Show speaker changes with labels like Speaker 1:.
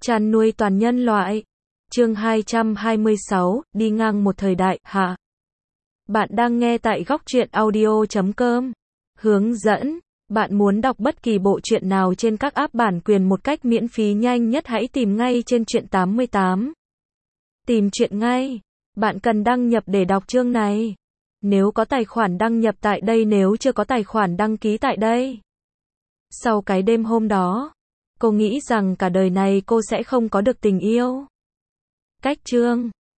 Speaker 1: Chăn nuôi toàn nhân loại. Chương 226, đi ngang một thời đại, hạ. Bạn đang nghe tại góc truyện audio.com. Hướng dẫn. Bạn muốn đọc bất kỳ bộ truyện nào trên các app bản quyền một cách miễn phí nhanh nhất, hãy tìm ngay trên truyện 88. Tìm truyện ngay. Bạn cần đăng nhập để đọc chương này. Nếu có tài khoản đăng nhập tại đây, nếu chưa có tài khoản đăng ký tại đây. Sau cái đêm hôm đó, cô nghĩ rằng cả đời này cô sẽ không có được tình yêu. Cách chương